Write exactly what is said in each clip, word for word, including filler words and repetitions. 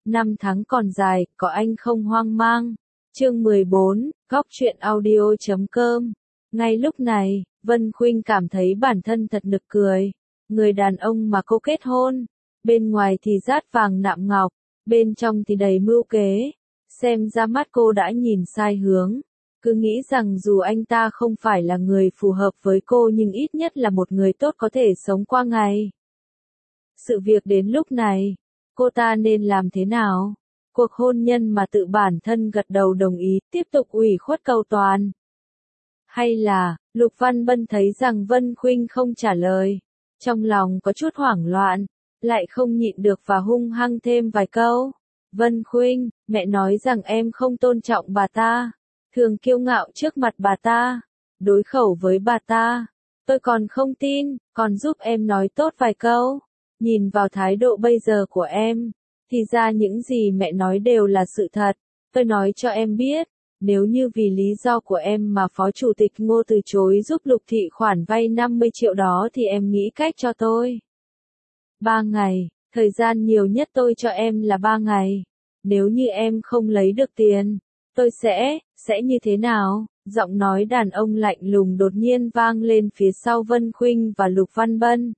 Năm tháng còn dài, có anh không hoang mang. Chương mười bốn, góc truyện audio chấm com. Ngay lúc này, Vân Khuynh cảm thấy bản thân thật nực cười. Người đàn ông mà cô kết hôn, bên ngoài thì dát vàng nạm ngọc, bên trong thì đầy mưu kế. Xem ra mắt cô đã nhìn sai hướng. Cứ nghĩ rằng dù anh ta không phải là người phù hợp với cô nhưng ít nhất là một người tốt có thể sống qua ngày. Sự việc đến lúc này, cô ta nên làm thế nào? Cuộc hôn nhân mà tự bản thân gật đầu đồng ý, tiếp tục ủy khuất cầu toàn. Hay là, Lục Văn Bân thấy rằng Vân Khuynh không trả lời, trong lòng có chút hoảng loạn, lại không nhịn được và hung hăng thêm vài câu. Vân Khuynh, mẹ nói rằng em không tôn trọng bà ta, thường kiêu ngạo trước mặt bà ta, đối khẩu với bà ta. Tôi còn không tin, còn giúp em nói tốt vài câu. Nhìn vào thái độ bây giờ của em, thì ra những gì mẹ nói đều là sự thật. Tôi nói cho em biết, nếu như vì lý do của em mà Phó Chủ tịch Ngô từ chối giúp Lục Thị khoản vay năm mươi triệu đó thì em nghĩ cách cho tôi. Ba ngày, thời gian nhiều nhất tôi cho em là ba ngày. Nếu như em không lấy được tiền, tôi sẽ, sẽ như thế nào? Giọng nói đàn ông lạnh lùng đột nhiên vang lên phía sau Vân Khuynh và Lục Văn Bân.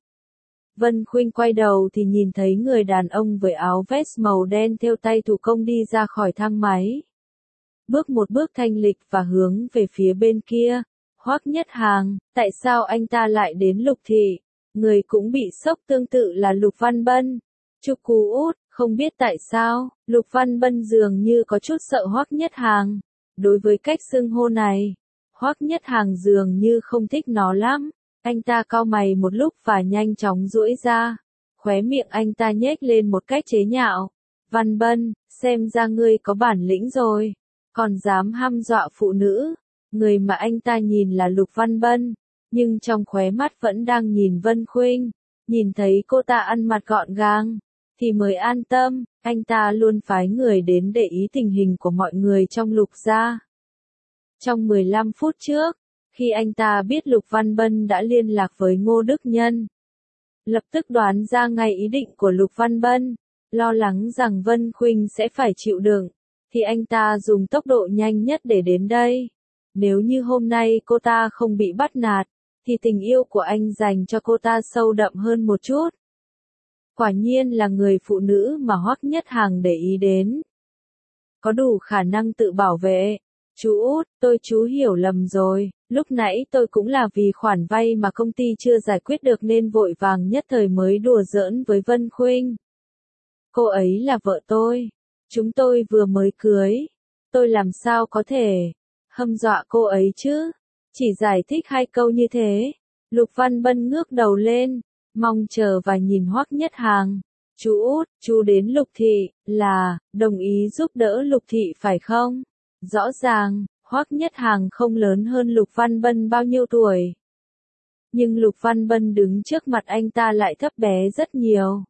Vân Khuynh quay đầu thì nhìn thấy người đàn ông với áo vest màu đen thêu tay thủ công đi ra khỏi thang máy. Bước một bước thanh lịch và hướng về phía bên kia. Hoắc Nhất Hàng, tại sao anh ta lại đến Lục Thị? Người cũng bị sốc tương tự là Lục Văn Bân. Chúc cú út, không biết tại sao, Lục Văn Bân dường như có chút sợ Hoắc Nhất Hàng. Đối với cách xưng hô này, Hoắc Nhất Hàng dường như không thích nó lắm. Anh ta cau mày một lúc và nhanh chóng duỗi ra. Khóe miệng anh ta nhếch lên một cách chế nhạo. Văn Bân, xem ra ngươi có bản lĩnh rồi. Còn dám hăm dọa phụ nữ. Người mà anh ta nhìn là Lục Văn Bân. Nhưng trong khóe mắt vẫn đang nhìn Vân Khuynh. Nhìn thấy cô ta ăn mặc gọn gàng, thì mới an tâm. Anh ta luôn phái người đến để ý tình hình của mọi người trong Lục gia. Trong mười lăm phút trước, khi anh ta biết Lục Văn Bân đã liên lạc với Ngô Đức Nhân, lập tức đoán ra ngay ý định của Lục Văn Bân, lo lắng rằng Vân Khuynh sẽ phải chịu đựng, thì anh ta dùng tốc độ nhanh nhất để đến đây. Nếu như hôm nay cô ta không bị bắt nạt, thì tình yêu của anh dành cho cô ta sâu đậm hơn một chút. Quả nhiên là người phụ nữ mà Hoắc Nhất Hàng để ý đến. Có đủ khả năng tự bảo vệ. Chú út, tôi chú hiểu lầm rồi, lúc nãy tôi cũng là vì khoản vay mà công ty chưa giải quyết được nên vội vàng nhất thời mới đùa giỡn với Vân Khuynh. Cô ấy là vợ tôi. Chúng tôi vừa mới cưới. Tôi làm sao có thể hâm dọa cô ấy chứ? Chỉ giải thích hai câu như thế. Lục Văn Bân ngước đầu lên, mong chờ và nhìn Hoắc Nhất Hàng. Chú út, chú đến Lục Thị, là, đồng ý giúp đỡ Lục Thị phải không? Rõ ràng, Hoắc Nhất Hàng không lớn hơn Lục Văn Bân bao nhiêu tuổi. Nhưng Lục Văn Bân đứng trước mặt anh ta lại thấp bé rất nhiều.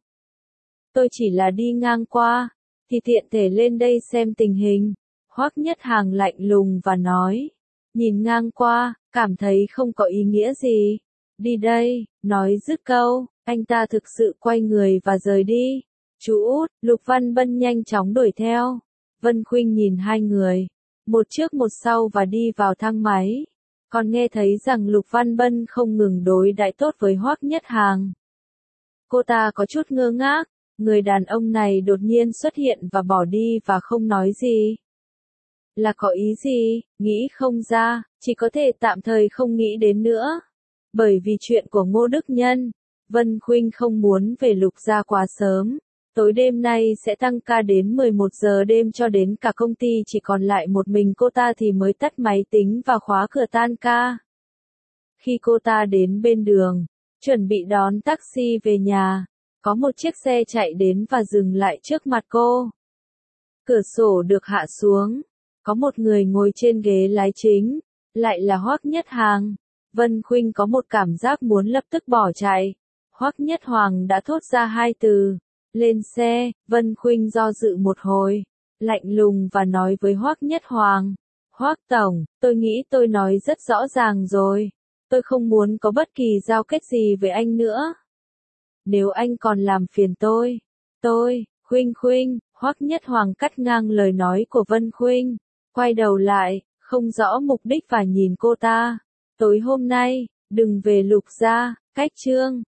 Tôi chỉ là đi ngang qua, thì tiện thể lên đây xem tình hình. Hoắc Nhất Hàng lạnh lùng và nói. Nhìn ngang qua, cảm thấy không có ý nghĩa gì. Đi đây, nói dứt câu, anh ta thực sự quay người và rời đi. Chú út, Lục Văn Bân nhanh chóng đuổi theo. Vân Khuynh nhìn hai người, một trước một sau và đi vào thang máy. Còn nghe thấy rằng Lục Văn Bân không ngừng đối đãi tốt với Hoắc Nhất Hàng. Cô ta có chút ngơ ngác, người đàn ông này đột nhiên xuất hiện và bỏ đi và không nói gì. Là có ý gì, nghĩ không ra, chỉ có thể tạm thời không nghĩ đến nữa. Bởi vì chuyện của Ngô Đức Nhân, Vân Khuynh không muốn về Lục gia quá sớm. Tối đêm nay sẽ tăng ca đến mười một giờ đêm cho đến cả công ty chỉ còn lại một mình cô ta thì mới tắt máy tính và khóa cửa tan ca. Khi cô ta đến bên đường, chuẩn bị đón taxi về nhà, có một chiếc xe chạy đến và dừng lại trước mặt cô. Cửa sổ được hạ xuống, có một người ngồi trên ghế lái chính, lại là Hoắc Nhất Hàng. Vân Khuynh có một cảm giác muốn lập tức bỏ chạy. Hoắc Nhất Hoàng đã thốt ra hai từ. Lên xe, Vân Khuynh do dự một hồi, lạnh lùng và nói với Hoắc Nhất Hoàng. Hoắc Tổng, tôi nghĩ tôi nói rất rõ ràng rồi. Tôi không muốn có bất kỳ giao kết gì với anh nữa. Nếu anh còn làm phiền tôi, tôi, Khuynh Khuynh, Hoắc Nhất Hoàng cắt ngang lời nói của Vân Khuynh, quay đầu lại, không rõ mục đích và nhìn cô ta. Tối hôm nay, đừng về Lục gia, cách chương.